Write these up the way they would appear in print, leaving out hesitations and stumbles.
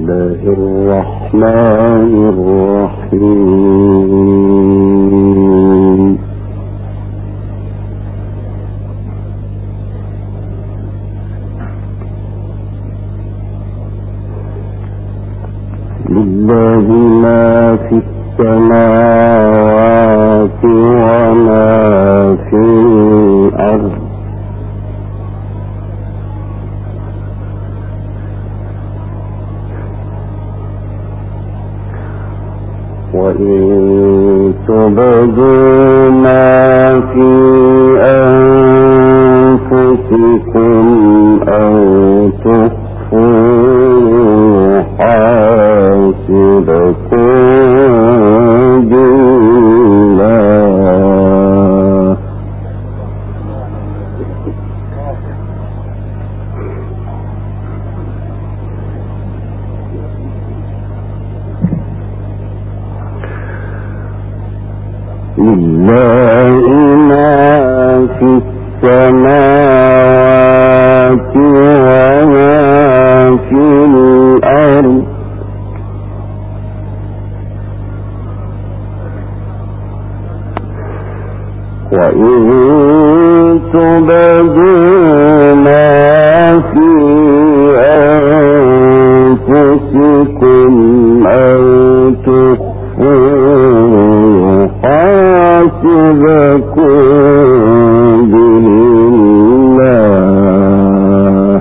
الله الرحمن الرحيم. لله ما في السماوات وما في الأرض وإن تبدوا ما في أنفسكم أو تخفوه حاسبكم بالله لله ما في السماوات وما في الأرض وإن تبدوا ما في أنفسكم أو تخفوه حاسبكم بالله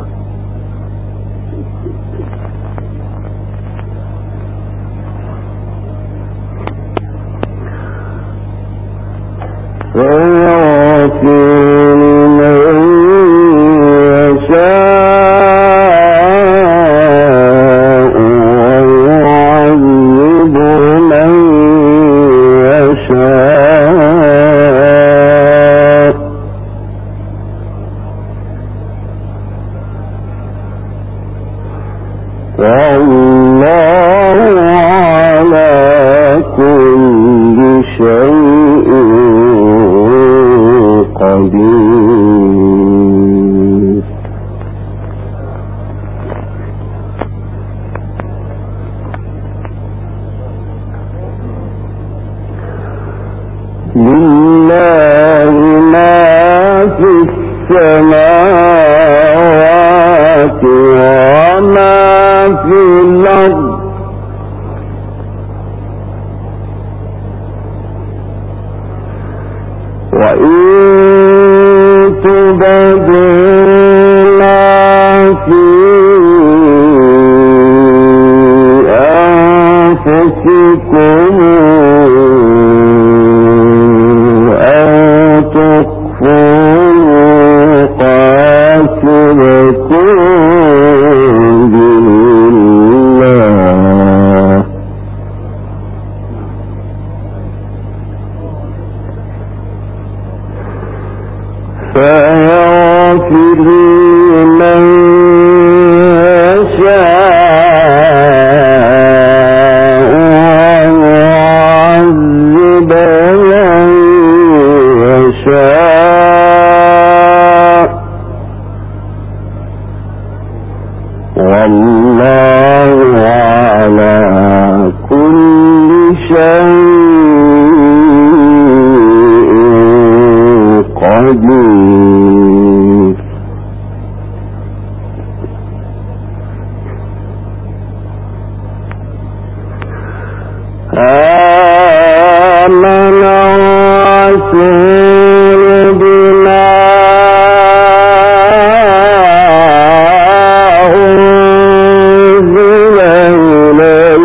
فيغفر لمن يشاء ويعذب من يشاء والله على كل شيء قدير. لله ما في السماوات وما في الأرض وإن تبدوا ما في أنفسكم أو تخفوه حاسبكم بالله فيغفر لمن يشاء ويعذب من يشاء والله على كل شيء قدير. آمن الرسول بما أنزل إليه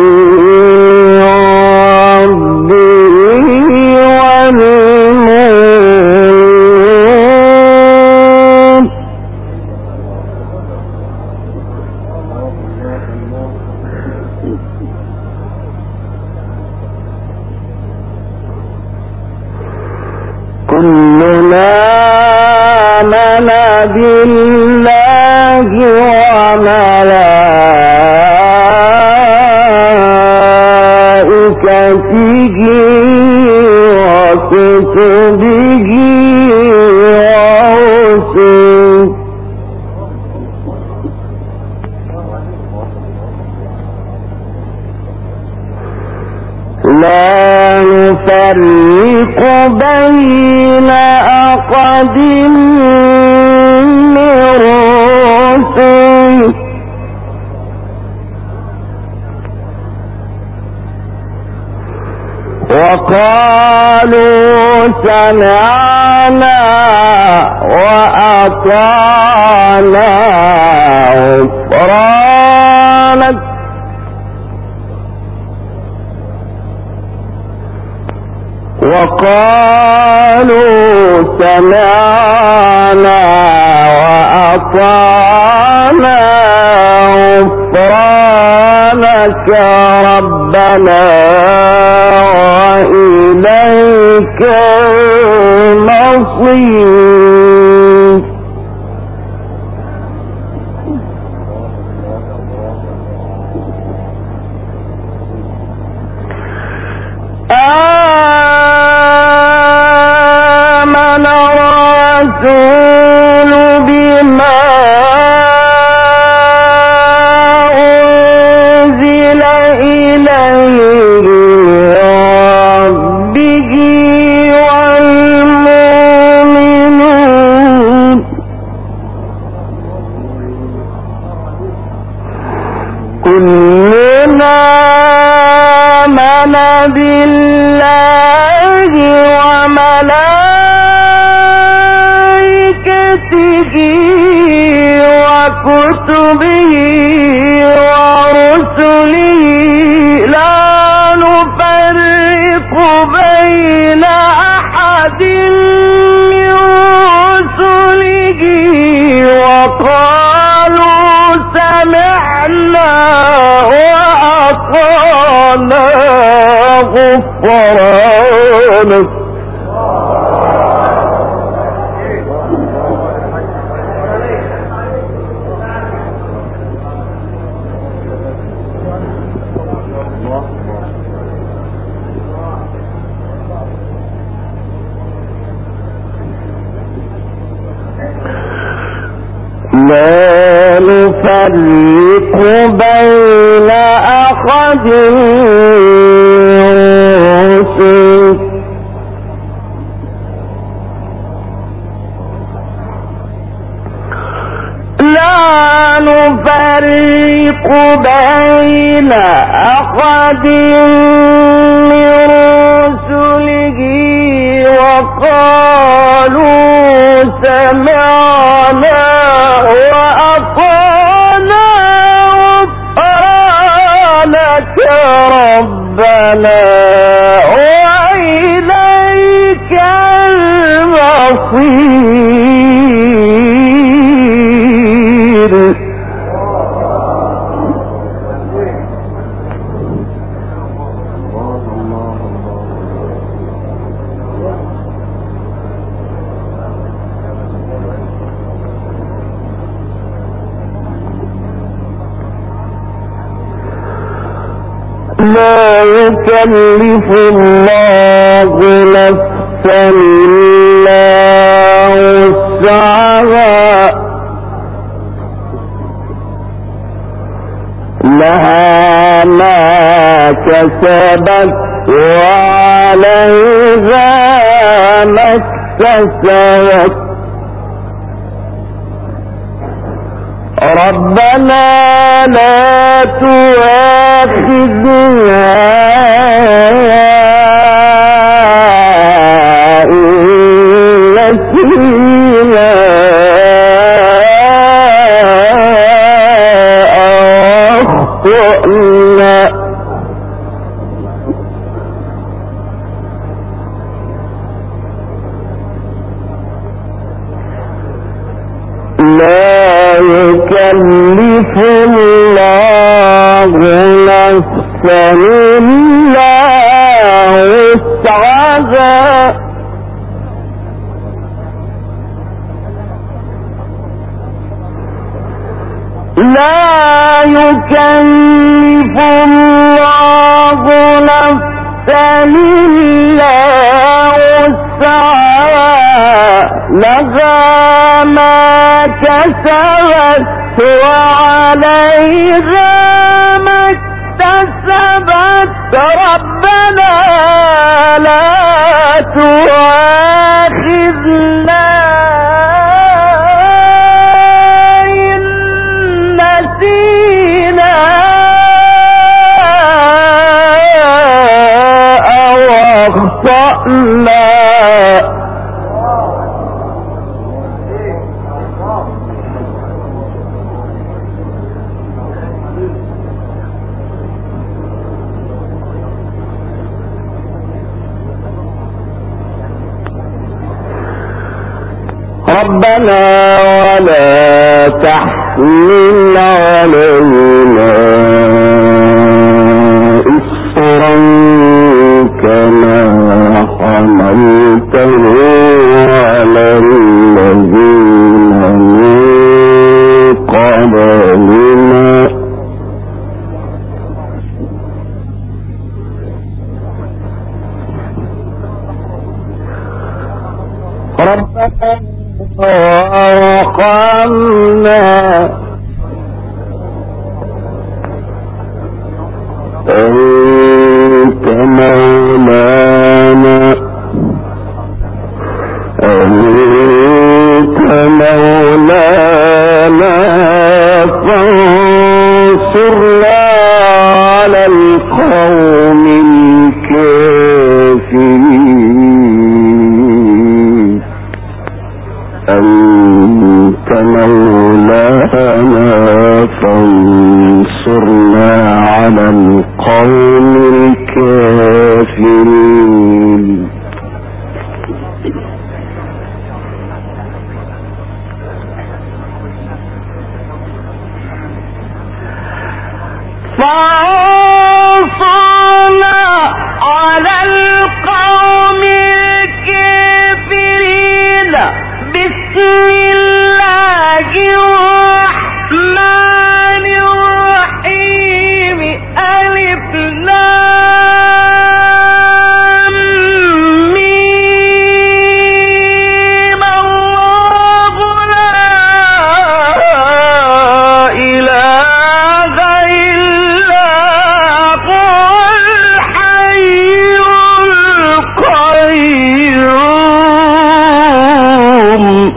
من ربه كلنا آمن بالله وملائكته وكتبه ورسله لا نفرق بين أحد من رسله وقالوا سمعنا وأطعنا غفرانك سمعنا وأطعنا غفرانك ربنا وإليك المصير آمن الرسول بما أنزل إليه ربه والمؤمنون كلنا آمن بالله وملائكته وكتبه ورسله لا نفرق بين أحد من رسله وقالوا سمعنا وأطعنا غفرانك لا نفرق بين أحد من رسله لا نفرق بين أحد من رسله وقالوا سمعنا وأطعنا غفرانك ربنا وإليك المصير لا يكلف الله نفسا إلا وسعها لها ما كسبت وعليها ما اكتسبت ربنا لا تؤاخذنا إن نسينا أو أخطأنا لا يكلف الله نفسا إلا وسعها لا يكلف الله نفسا إلا وسعها لها ما كسبت وعليها ما اكتسبت كذبت ربنا لا تؤاخذنا إن نسينا أو أخطأنا ربنا ولا تحمل علينا إصرا كما حملته على الذين من قبلنا ربنا وارحمنا أنت مولانا فانصرنا على القوم الكافرين أنت مولانا فانصرنا على القوم الكافرين فانصرنا على القوم الكافرين بسم الله الرحمن الرحيم ألف لام ميم الله لا إله إلا هو الحي القيوم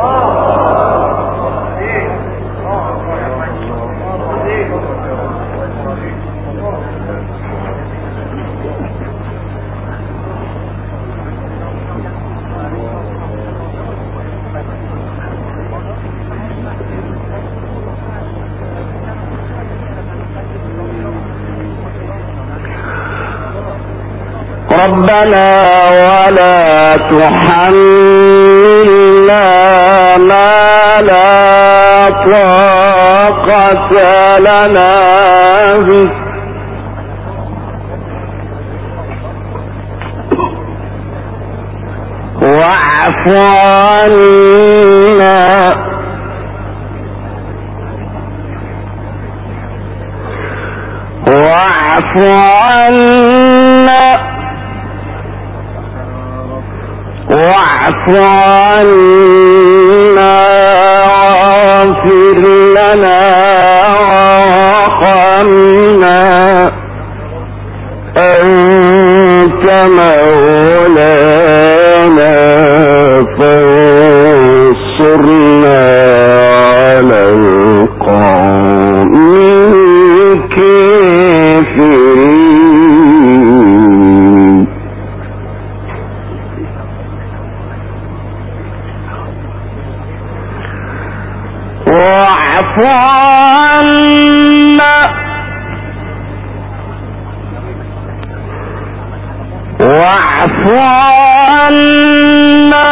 ربنا ولا تحملنا ما لا طاقة لنا به واعف عنا واعف عنا واعف عنا واغفر لنا وارحمنا أنت مولانا فانصرنا على القوم الكافرين واعف عنا واعف عنا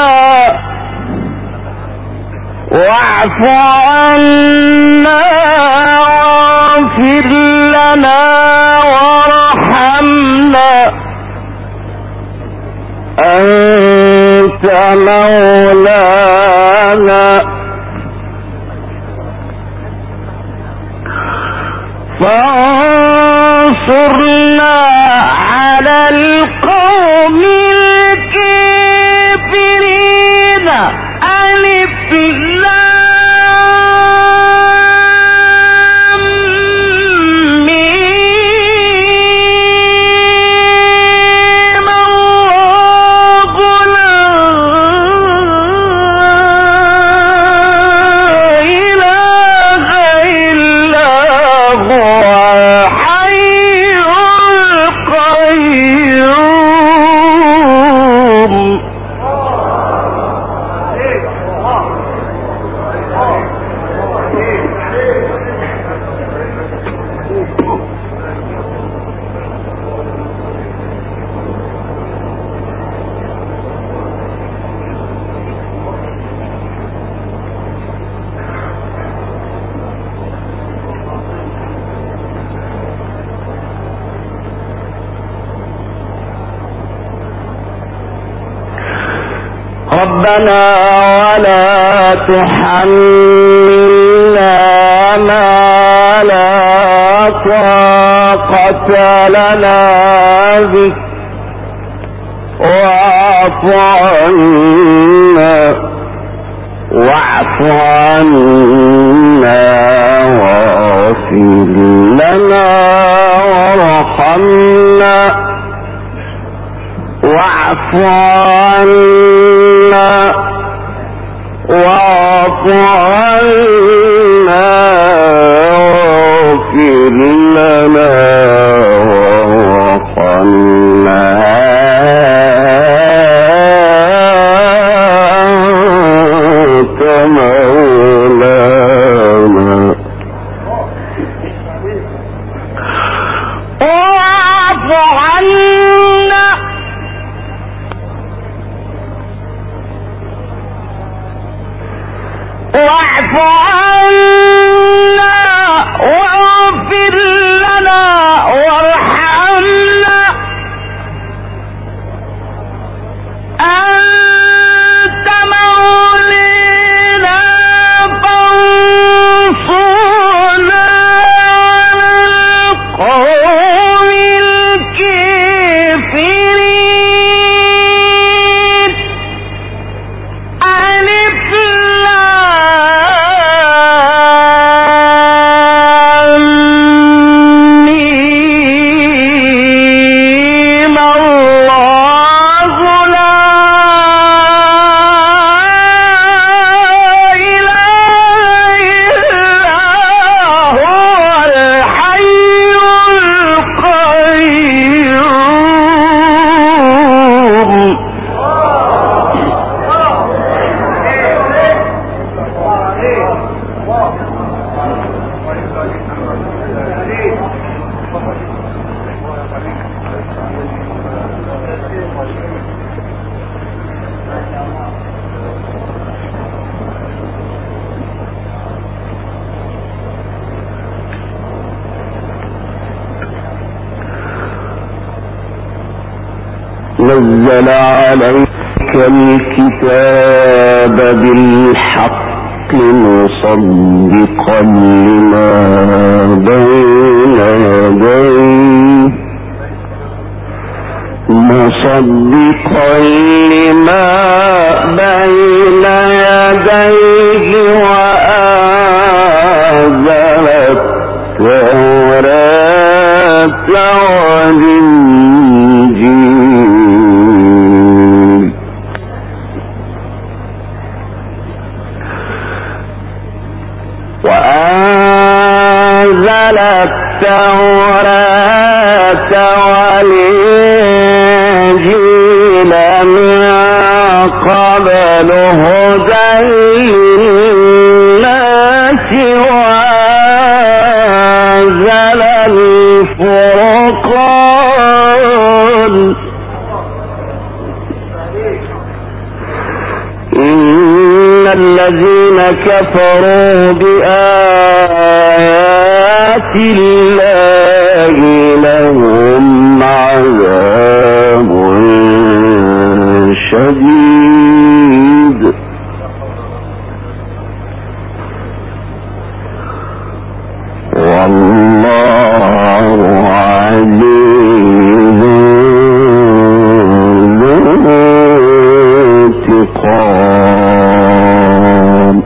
واعف عنا واغفر لنا وارحمنا أنت مولانا فانصرنا على القوم الكافرين ألف لام ميم ربنا ولا تحملنا ما لا طاقة لنا به واعف عنا واغفر لنا وارحمنا واعف عنا واغفر لنا وارحمنا نزل عليك الكتاب بالحق مصدقا لما بين يديه وأنزل التوراة والإنجيل من قبل هدى للناس وأنزل الفرقان إن الذين كفروا بآيات الله لهم عذاب شديد والله عزيز ذو انتقام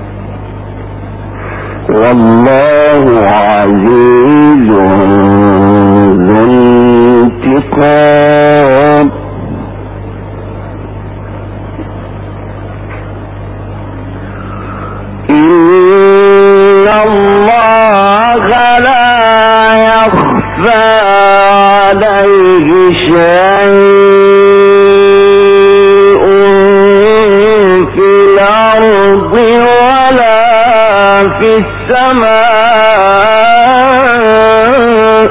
والله عزيز ذو انتقام إن الله لا يخفى عليه شيء في الأرض ولا في السماء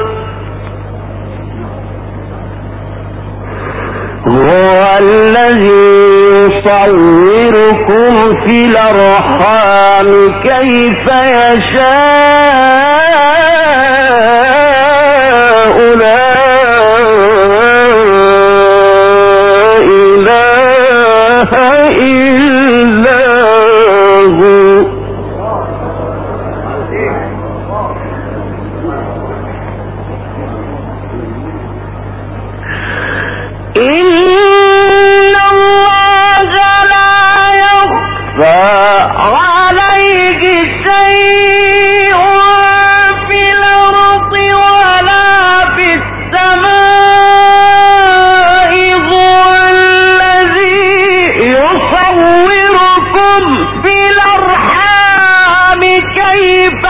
هو الذي يصوركم في الأرحام كيف يشاء لا إله إلا إن الله لا يخفى عليه شيء في الأرض ولا في السماء هو الذي يصوركم في الأرحام كيف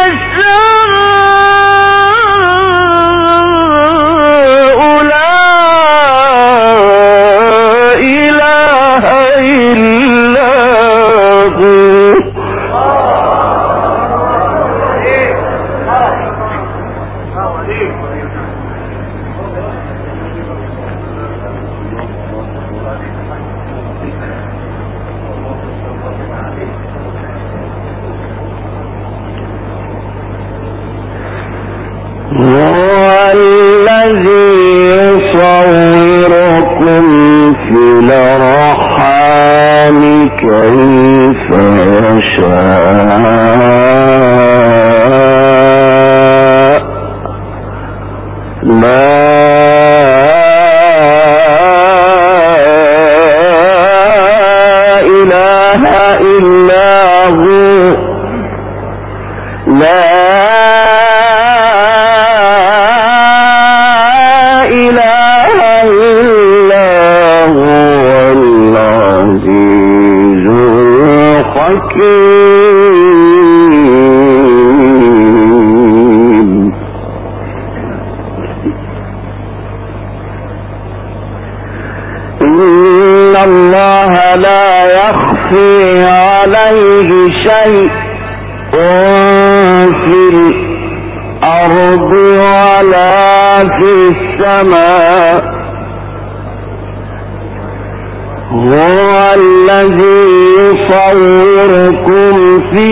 هو الذي يصوركم في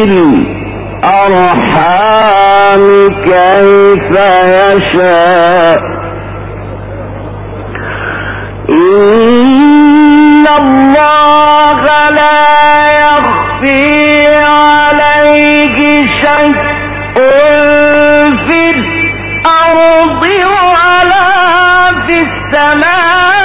الأرحام كيف يشاء إن الله لا يخفي عليه شيء في الأرض ولا في السماء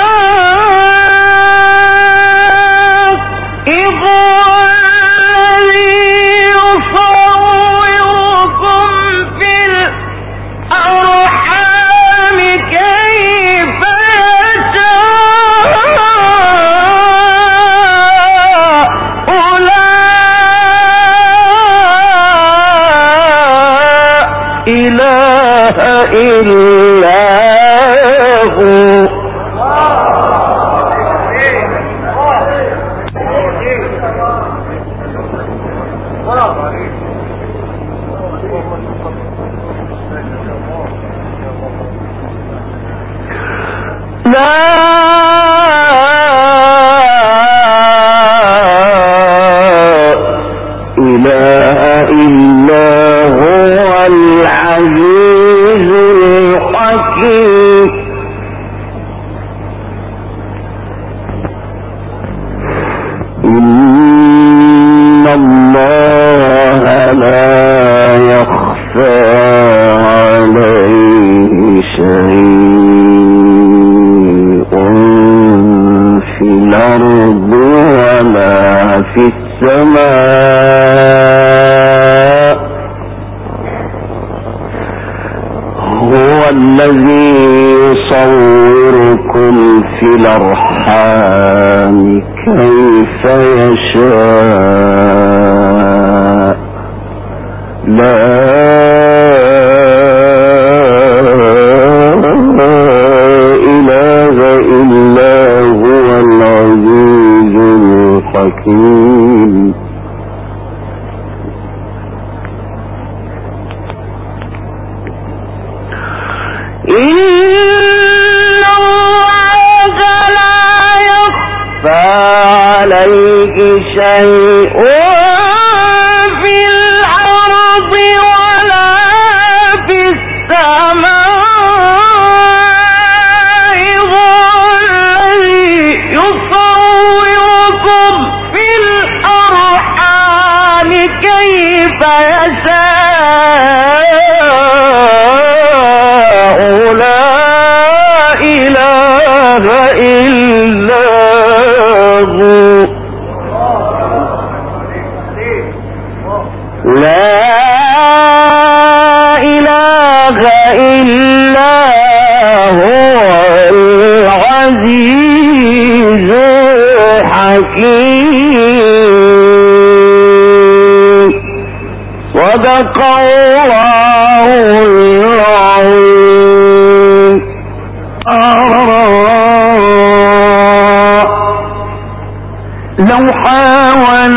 هو الذي يصوركم في الأرحام كيف يشاء لا إله إلا هو العزيز الحكيم شيء في الأرض ولا في السماء هو الذي يصوركم في الأرحام كيف يشاء لا إله حكيم. صدق الله العظيم. لو حاول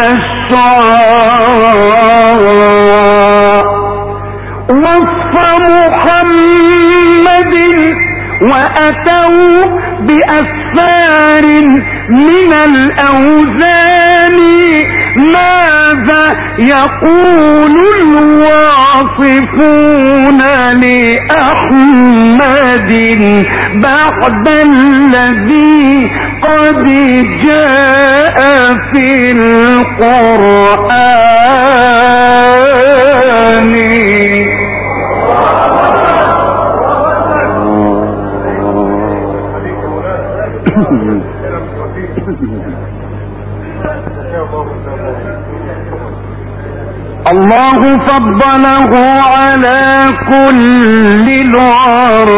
الشعراء وصف محمد وأتوا بأسفار من الأوزان، ماذا يقول الواصفون لأحمد بعد الذي قد جاء في القرآن؟ الله فضله على كل الورى،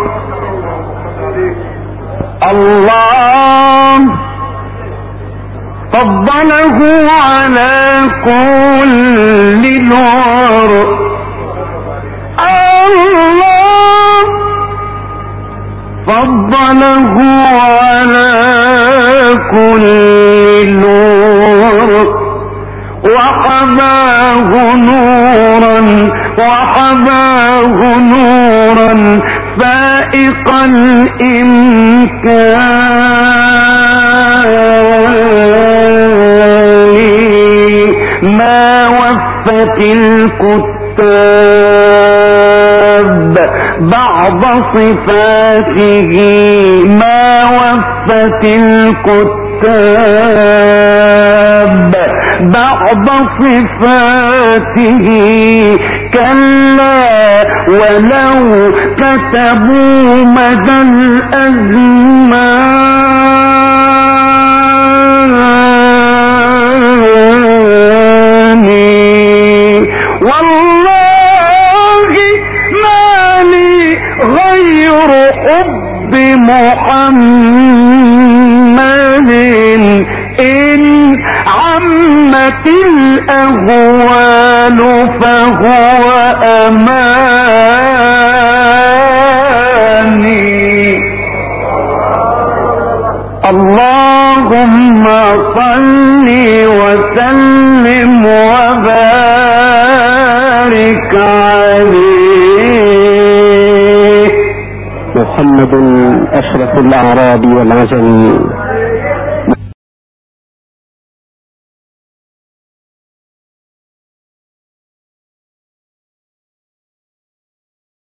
الله فضله على كل الورى، الله فضله على كل الورى، وحباه نورا فائق الإمكان، ما وفت الكتاب بعض صفاته، ما وفت الكتاب بعض صفاته، كلا ولو كتبوا مدى الأزمان، والله ما لي غير حب محمد، إن عمت الأهوال فهو أماني. اللهم صل وسلم وبارك عليه. محمد أشرف الأعراب والعجم،